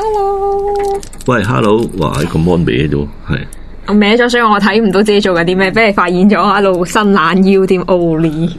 Hello， 喂 ，Hello， 哇，咁安歪咗，係我歪咗，所以我睇唔到自己做緊啲咩，俾你發現咗喺度伸懶腰添 ，Oli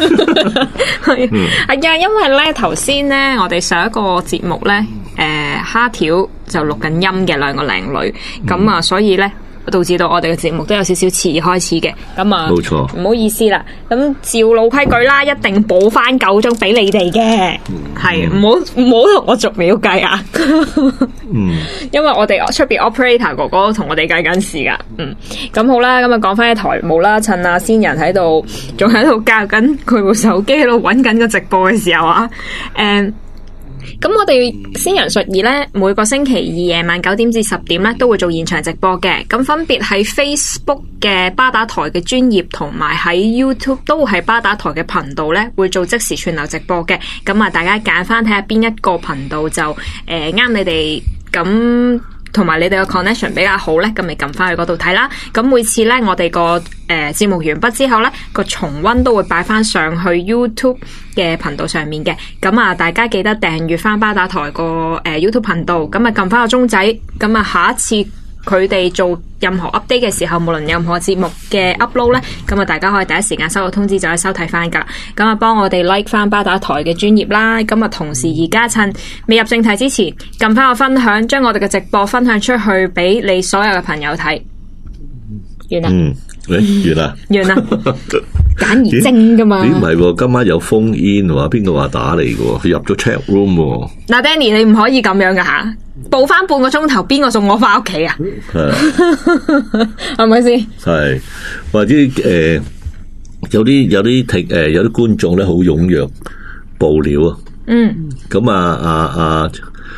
係啊，因為咧頭先咧，我哋上一個節目咧，蝦條就錄緊音嘅兩個靚女，咁啊，所以咧。導致到我哋嘅節目都有少少遲開始嘅，咁啊，冇錯，唔好意思啦。咁照老規矩啦，一定補翻9鐘俾你哋嘅，係唔好同我逐秒計啊。因為我哋出邊 operator 哥哥同我哋計緊時噶。咁好啦，咁啊講翻啲台務啦，趁阿仙人喺度，仲喺度教緊佢部手機喺度揾緊個直播嘅時候啊，咁我哋仙人術二咧，每個星期二夜晚9點至10點咧，都會做現場直播嘅。咁分別喺 Facebook 嘅巴打台嘅專頁，同埋喺 YouTube 都係巴打台嘅頻道咧，會做即時串流直播嘅。咁啊，大家揀翻睇下邊一個頻道就啱你哋咁。同埋你哋嘅 connection 比較好咧，咁咪撳翻去嗰度睇啦。咁每次咧，我哋個節目完畢之後咧，個重溫都會擺翻上去 YouTube 嘅頻道上面嘅。咁啊，大家記得訂閱翻巴打台個YouTube 頻道，咁啊撳翻個鐘仔，咁啊下一次佢哋做任何 update 嘅時候，無論任何節目嘅 upload 咧，咁啊大家可以第一時間收到通知就可以收睇翻噶啦。咁啊幫我哋 like 翻巴打台嘅專頁啦。咁啊同時而家趁未入正題之前，撳翻個分享，將我哋嘅直播分享出去俾你所有嘅朋友睇。完啦。 完啦。 完啦。簡而精噶嘛？ 唔係喎，今晚有phone in喎，邊個話打嚟嘅喎？佢入咗 chat room 喎。 嗱 ，Danny 你唔可以咁樣噶吓，報翻半個鐘頭，邊個送我翻屋企啊？係咪先？係， 或者有啲觀眾咧好踴躍報料啊。咁啊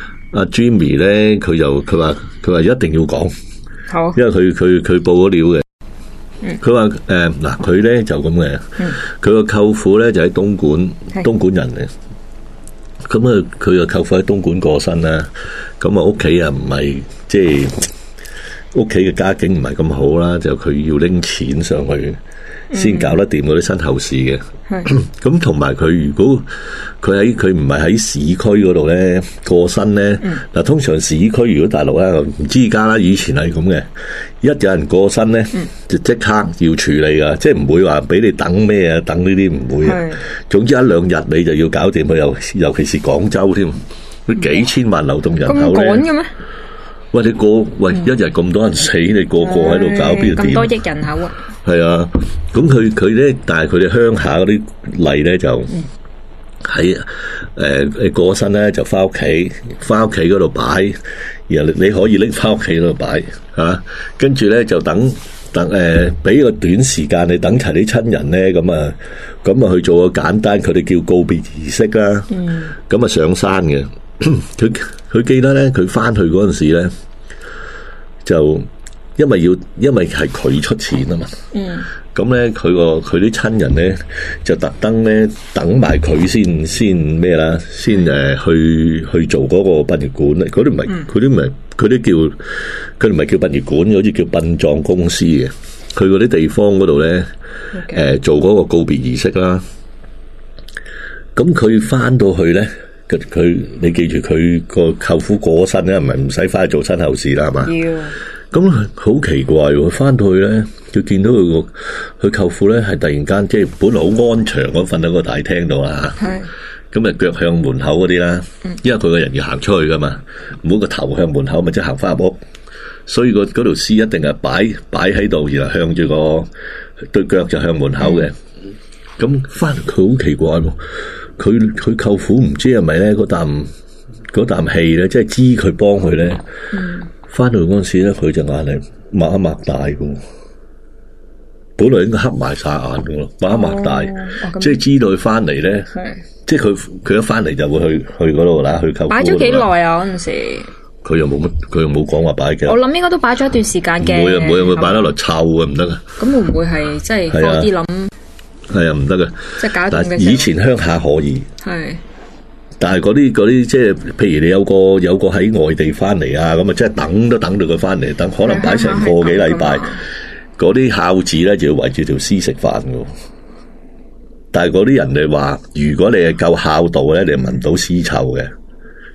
Jimmy 咧，佢話一定要講，好，因為佢報咗料嘅。佢話嗱，佢咧就咁嘅，佢個舅父咧就喺東莞人嚟，咁啊佢個舅父喺東莞過身啦，咁啊屋企啊唔係即係屋企嘅家境唔係咁好啦，就佢要拎錢上去先搞得掂嗰啲身後事嘅。咁同埋佢如果佢唔係喺市區嗰度咧過身咧，嗱通常市區如果大陸咧唔知而家啦，以前係咁嘅，一有人過身咧就即刻要處理噶，即係唔會話俾你等咩啊，等呢啲唔會啊。總之1-2日你就要搞掂佢，尤其是廣州添，佢幾千萬流動人口咧。咁趕嘅咩？喂，一日咁多人死，你個喺度搞邊度掂？咁多億人口啊！係啊，咁佢咧，但係佢哋鄉下嗰啲例咧就喺過身咧就翻屋企嗰度擺，然後你可以拎翻屋企嗰度擺嚇，跟住咧就等俾個短時間你等齊啲親人咧，咁啊去做個簡單，佢哋叫告別儀式啦。咁啊上山嘅，佢記得咧，佢翻去嗰陣時咧就。因為係佢出錢啊嘛，咁咧佢啲親人咧就特登咧等埋佢先咩啦，先去做嗰個殯儀館咧，佢都唔係佢唔係叫殯儀館，好似叫殯葬公司嘅，去嗰啲地方嗰度咧做嗰個告別儀式啦。咁佢翻到去咧，你記住佢個舅父過身咧，唔使翻去做身後事啦，係嘛？咁好奇怪喎！翻到去咧，就見到佢舅父咧係突然間即係本來好安詳咁瞓喺個大廳度啦，咁啊腳向門口嗰啲啦，因為佢個人要行出去噶嘛，唔好個頭向門口，咪即係行翻入屋，所以嗰條屍一定係擺喺度，然後向住對腳就向門口嘅。咁翻嚟佢好奇怪喎，佢舅父唔知係咪咧嗰啖氣咧，即係知佢幫佢咧。翻到嗰陣時咧，佢隻眼係擘一擘大嘅，本來應該黑埋晒眼嘅咯，擘一擘大，即係知道佢翻嚟咧，即係佢一翻嚟就會去嗰度啦，去舅父。擺咗幾耐啊？嗰陣時佢又冇講話擺嘅。我諗應該都擺咗一段時間嘅。唔會擺得落臭嘅，唔得嘅。咁會唔會係即係多啲諗？係啊，唔得嘅。即係搞掂嘅。但以前鄉下可以。係。但係嗰啲即係，譬如你有個喺外地翻嚟啊，咁啊，即係等都等到佢翻嚟，等可能擺成個幾禮拜，嗰啲孝子咧就要圍住條屍食飯噶。但係嗰啲人哋話，如果你係夠孝道咧，你係聞到屍臭嘅。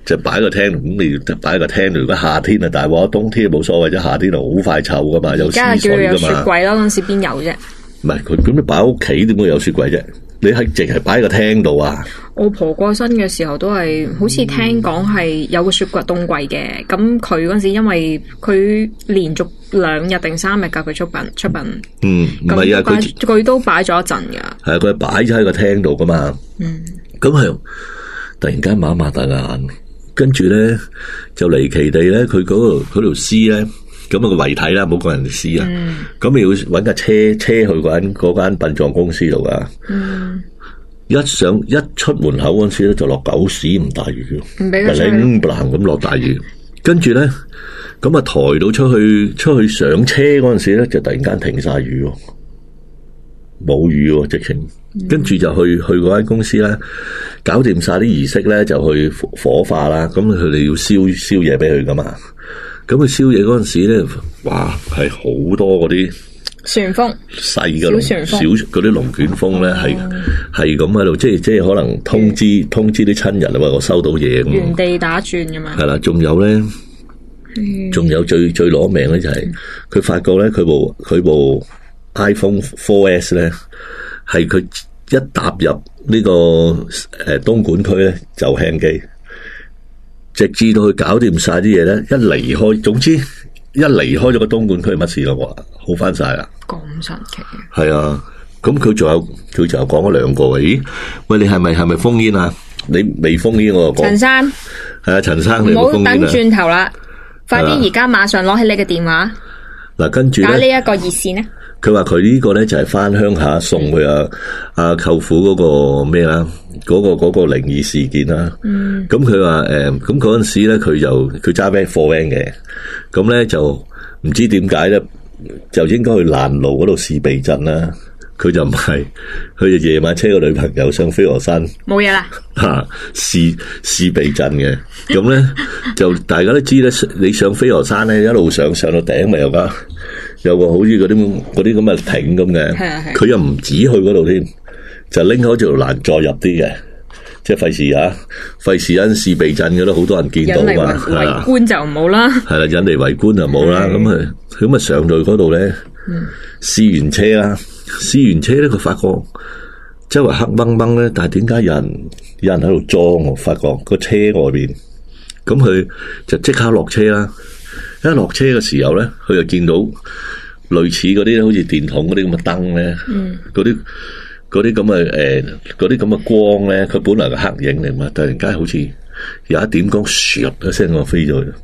就擺個廳，咁你擺個廳，如果夏天啊大鑊，冬天冇所謂啫，夏天就好快臭噶嘛，有屎水噶嘛。而家叫有雪櫃咯，嗰陣時邊有啫？ 唔係佢咁你擺屋企點會有雪櫃啫？你係淨係擺喺個廳度啊？ 我婆過身嘅時候都係，好似聽講係有個雪櫃凍櫃嘅。咁佢嗰陣時因為佢連續2日定3日㗎，佢出殯。 唔係啊， 佢都擺咗一陣㗎。 係啊，佢擺咗喺個廳度噶嘛。咁係突然間擘大眼，跟住咧就離奇地咧，佢嗰條屍咧。咁個遺體啦，冇講人哋屍啊。咁你要搵架車去嗰間殯葬公司度噶。一出門口嗰陣時咧，就落狗屎咁大雨，零咁落大雨。跟住咧，咁啊抬到出去上車嗰陣時咧，就突然間停晒雨，冇雨喎，直情。跟住就去嗰間公司咧，搞掂晒啲儀式咧，就去火化啦。咁佢哋要燒嘢俾佢噶嘛。咁佢燒嘢嗰陣時咧，哇，係好多嗰啲旋風， 細嘅小嗰啲龍捲風咧，係咁喺度，即係可能通知啲親人啊，話我收到嘢咁。 原地打轉噶嘛。係啦，仲有咧，仲有最攞命咧就係佢發覺咧，佢部 iPhone 4S 咧，係佢一踏入呢個東莞區咧就輕機。直至到佢搞掂晒啲嘢咧，一離開，總之一離開咗個東莞區，乜事咯？好翻晒啦！ 咁神奇！ 係啊，咁佢仲有講咗2個嘅。咦？喂，你係咪封煙啊？你未封煙我就講。陳生係啊，陳生你冇封煙啊！唔好等轉頭啦，快啲而家馬上攞起你嘅電話。嗱，跟住打呢一個熱線咧。佢話佢呢個咧就係翻鄉下送佢阿舅父嗰個咩啦，嗰個靈異事件啦。咁佢話咁嗰陣時咧，佢揸貨 van 嘅，咁咧就唔知點解咧，就應該去爛路嗰度試避震啦。佢就唔係，佢就夜晚車個女朋友上飛鵝山，冇嘢啦吓，試避震嘅。咁咧就大家都知咧，你上飛鵝山咧一路上到頂咪有個好似嗰啲咁嘅艇咁嘅，佢又唔止去嗰度添，就拎開條欄再入啲嘅，即係費事因試避震嘅都好多人見到嘛， 圍觀就唔好啦，係啦， 引嚟圍觀就冇啦，咁啊上到去嗰度咧，試完車啦，試完車咧，佢發覺周圍黑掹掹咧，但係點解有人喺度裝？我發覺個車外邊，咁佢就即刻落車啦。一落車嘅時候咧，佢就見到類似嗰啲好似電筒嗰啲咁嘅燈咧，嗰啲咁嘅光咧，佢本來係黑影嚟嘛，突然間好似有一點光，唰一聲我飛咗去，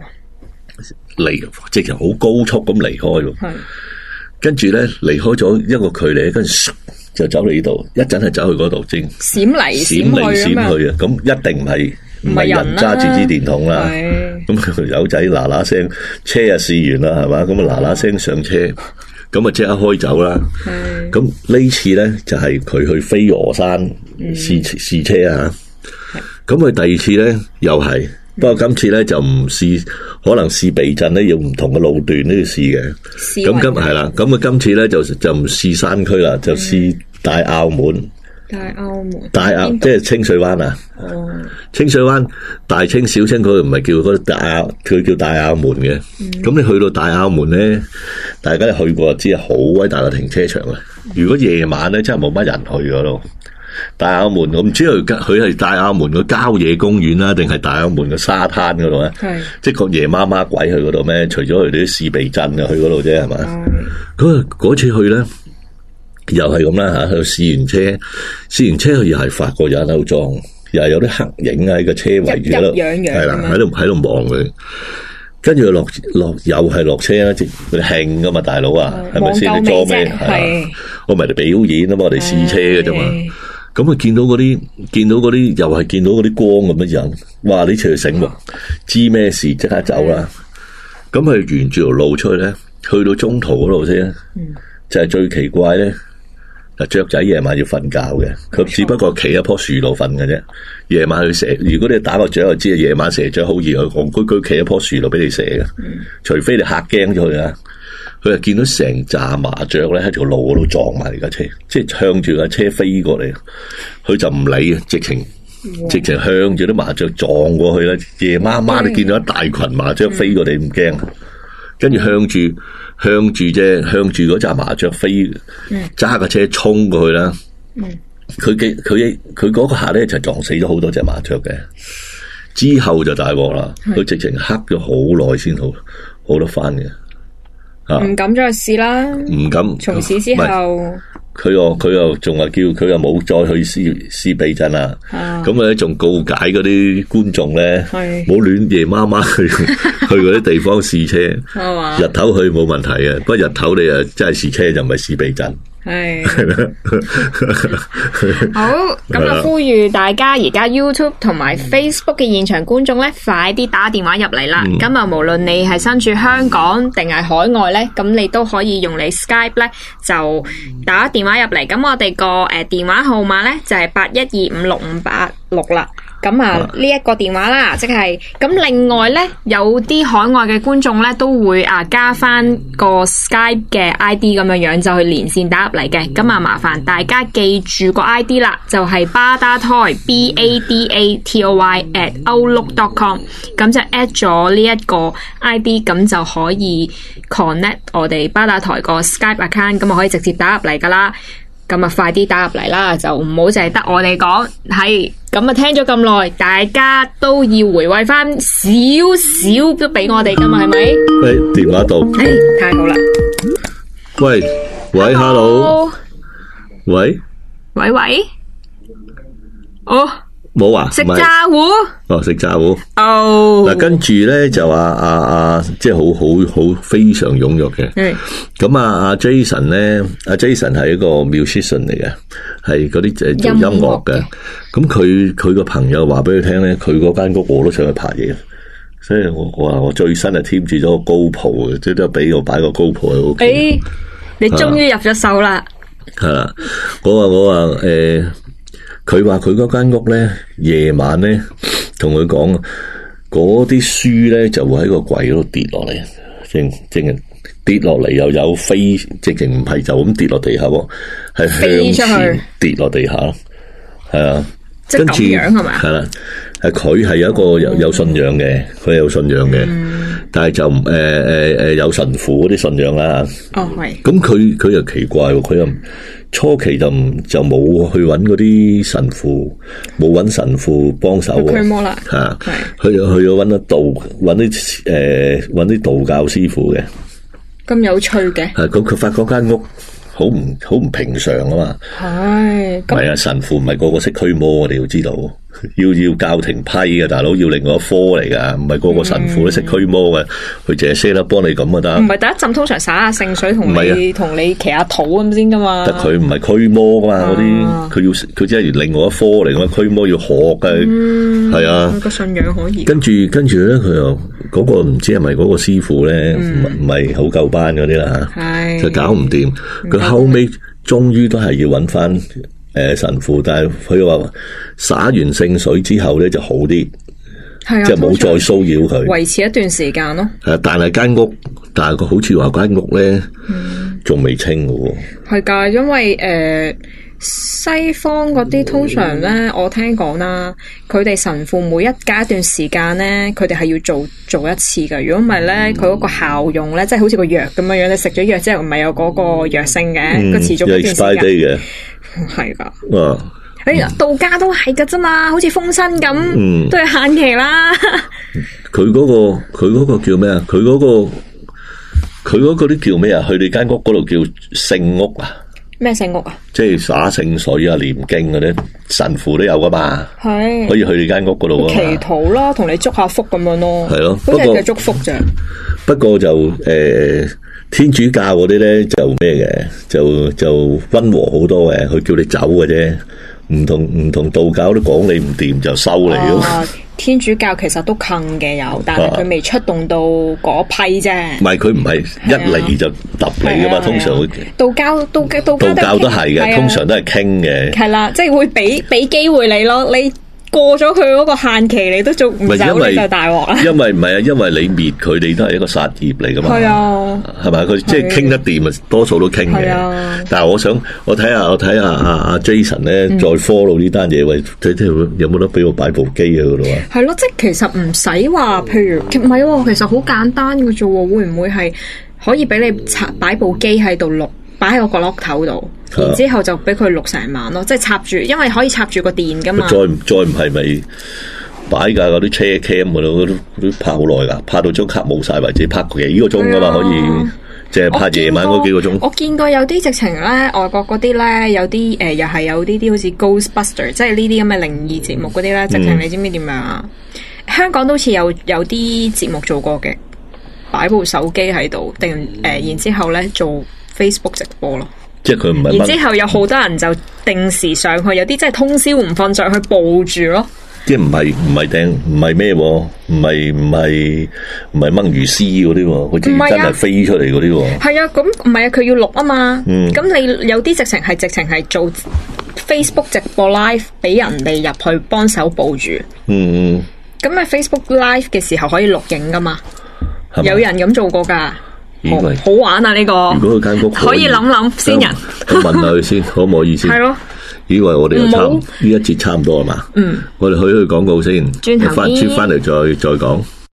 直情好高速咁離開咯。跟住咧離開咗一個距離，跟住就走嚟呢度，一陣係走去嗰度，正閃嚟閃去啊！咁一定唔係人揸住支電筒啦。咁友仔嗱嗱聲，車啊試完啦，係嘛？咁啊嗱嗱聲上車，咁啊即刻開走啦。咁呢次咧就係佢去飛鵝山試車啊。咁佢第二次咧又係。不過今次咧就唔試，可能試避震咧要唔同嘅路段都要試嘅。咁係啦，咁啊今次咧就唔試山區啦，就試大澳門。大澳即係清水灣啊！清水灣大清小清佢唔係叫嗰大澳，佢叫大澳門嘅。咁你去到大澳門咧，大家去過就知係好偉大嘅停車場啊！如果夜晚咧真係冇乜人去嗰度。大澳門我唔知佢係大澳門個郊野公園啦，定係大澳門個沙灘嗰度咧？即係個夜媽媽鬼去嗰度咩？除咗佢哋啲試避震啊，去嗰度啫係嘛？嗰次去咧，又係咁啦吓，去試完車佢又係發覺有人喺度裝，又係有啲黑影喺個車圍住喺度，係啦，喺度望佢。跟住落又係落車啦，即係興噶嘛，大佬啊，係咪先？你裝咩？係我咪嚟表演啊嘛，我哋試車嘅啫嘛。咁啊，見到嗰啲又係見到嗰啲光咁樣，哇！呢次佢醒目，知咩事即刻走啦。咁佢沿住條路出去咧，去到中途嗰度先，就係最奇怪咧。雀仔夜晚要瞓覺嘅，佢只不過企喺棵樹度瞓嘅啫。夜晚佢射，如果你打個雀就知啊。夜晚射雀好易，佢企喺棵樹度俾你射嘅，除非你嚇驚咗佢啦。佢就見到成紮麻雀咧喺條路嗰度撞埋嚟架車，即係向住架車飛過嚟，佢就唔理啊，直情直情向住啲麻雀撞過去啦。夜媽媽都見到一大群麻雀飛過嚟，唔驚。跟住向住嗰紮麻雀飛，揸架車衝過去啦。佢嗰個下咧就撞死咗好多隻麻雀嘅。之後就大鑊啦，佢直情黑咗好耐先好得翻嘅。 唔敢再試啦， 唔敢。 從此之後， 佢又仲話叫佢又冇再去試避震啦。咁咧仲告解嗰啲觀眾咧，冇亂夜媽媽去嗰啲地方試車。日頭去冇問題嘅，不過日頭你啊真係試車就唔係試避震。 係好，咁啊呼籲大家而家 YouTube 同埋 Facebook 嘅現場觀眾咧，快啲打電話入嚟啦！咁啊，無論你係身處香港定係海外咧，咁你都可以用你 Skype 咧就打電話入嚟。咁我哋個電話號碼咧就係81256586啦。咁啊呢一個電話啦，即係咁。另外咧，有啲海外嘅觀眾咧都會加翻個 Skype 嘅 ID 咁樣樣，就去連線打入嚟嘅。咁啊，麻煩大家記住個 ID 啦，就係BADATOY BADATOY@outlook.com。咁就 at 咗呢一個 ID，咁就可以 connect 我哋巴打台個 Skype account，咁啊可以直接打入嚟噶啦。咁啊，快啲打入嚟啦，就唔好淨係得我哋講。係咁啊，聽咗咁耐，大家都要回饋翻少少都俾我哋噶嘛，係咪？ 喂，電話到。 太好啦。 喂 ，hello， 喂，哦。冇啊， 食炸糊哦，食炸糊哦。 嗱，跟住咧就話即係好非常踴躍嘅。咁阿 Jason 咧，阿 Jason 係一個 musician 嚟嘅，係嗰啲做音樂嘅。咁佢個朋友話俾佢聽咧，佢嗰間屋我都想去拍嘢，所以我話我最新係添置咗個 GoPro嘅，即係都俾我擺個 GoPro 喺屋企。 你終於入咗手啦。 係啦，我話佢話佢嗰間屋咧，夜晚咧同佢講，嗰啲書咧就會喺個櫃嗰度跌落嚟，正跌落嚟又有飛，直情唔係就咁跌落地下喎，係向前跌落地下咯，係啊， 即係咁樣係咪？ 係啦，係佢係有一個有信仰嘅，佢有信仰嘅，但係就有神父嗰啲信仰啦。 哦，係。咁佢又奇怪喎，佢又初期就冇去揾嗰啲神父，冇揾神父幫手喎。驅魔啦，係去咗揾啲道教師傅嘅。咁有趣嘅。係咁，佢發覺間屋好唔平常啊嘛。係。係啊，神父唔係個個識驅魔，我哋要知道。要教廷批嘅大佬，要另外一科嚟噶，唔係個個神父都識驅魔嘅，佢淨係識得幫你咁就得。唔係第一浸通常灑下聖水同你祈下禱咁先噶嘛。但佢唔係驅魔噶嘛，嗰啲佢只係另外一科嚟噶嘛，驅魔要學嘅，係啊。個信仰可以。跟住咧，佢又嗰個唔知係咪嗰個師傅咧，唔係好夠班嗰啲啦吓，就搞唔掂。佢後尾終於都係要揾翻神父，但係佢話灑完聖水之後咧就好啲，即係冇再騷擾佢，維持一段時間咯。但係間屋，佢好似話間屋咧，仲未清嘅喎。係噶，因為西方嗰啲通常咧，我聽講啦，佢哋神父每隔一段時間咧，佢哋係要做一次噶。如果唔係咧，佢嗰個效用咧，即係好似個藥咁樣樣，你食咗藥之後唔係有嗰個藥性嘅，個持續一段時間。係噶，道家都係噶啫嘛，好似封身咁，都係限期啦。佢嗰個叫咩啊？佢嗰啲叫咩啊？去你間屋嗰度叫聖屋啊？咩聖屋啊？即係灑聖水啊、念經嗰啲神父都有噶嘛？係可以去你間屋嗰度祈禱啦，同你祝下福咁樣咯。係咯，不過係祝福咋。不過就天主教嗰啲咧就咩嘅，就溫和好多嘅，佢叫你走嘅啫，唔同道教都講你唔掂就收你咯。天主教其實都坑嘅有，但係佢未出動到嗰批啫。唔係佢唔係一嚟就揼你噶嘛，通常會道教都係嘅，通常都係傾嘅。係啦，即係會俾機會你咯，你過咗佢嗰個限期，你都做唔走，你就大鑊啦。 因為唔係啊，因為你滅佢，你都係一個殺業嚟噶嘛。係啊，係咪？佢即係傾得掂啊，多數都傾嘅。但係我睇下阿 Jason 咧，再 follow 呢單嘢，喂，睇有冇得俾我擺部機喺嗰度啊？ 係咯，即係其實唔使話，譬如唔係喎，其實好簡單嘅啫喎，會唔會係可以俾你擺部機喺度錄？擺喺個角落頭度，然之後就俾佢錄成晚咯，即係插住，因為可以插住個電噶嘛。 再唔係咪擺架嗰啲車 cam 嗰度，嗰啲拍好耐噶，拍到張卡冇晒為止，拍幾個鐘噶嘛，可以淨係拍夜晚嗰幾個鐘。 我見過有啲直情咧，外國嗰啲咧，有啲又係有啲好似 Ghostbuster， 即係呢啲咁嘅靈異節目嗰啲咧，直情你知唔知點樣啊？香港都好似有啲節目做過嘅，擺部手機喺度，然之後咧做Facebook 直播咯， 即係佢唔係。 然之後有好多人就定時上去，有啲真係通宵唔瞓着去報住咯。 即係唔係咩？唔係掹魚絲嗰啲，好似真係飛出嚟嗰啲。 係啊，咁唔係啊，佢要錄啊嘛。咁你有啲直情係做 Facebook 直播 live 俾人哋入去幫手報住。咁啊 Facebook live 嘅時候可以錄影噶嘛？有人咁做過噶。好玩啊！呢個如果佢間屋可以諗先人， 我問下佢先，可唔可以先？ 係咯。 以為我哋呢一節差唔多係嘛？我哋去廣告先， 轉頭翻嚟再講。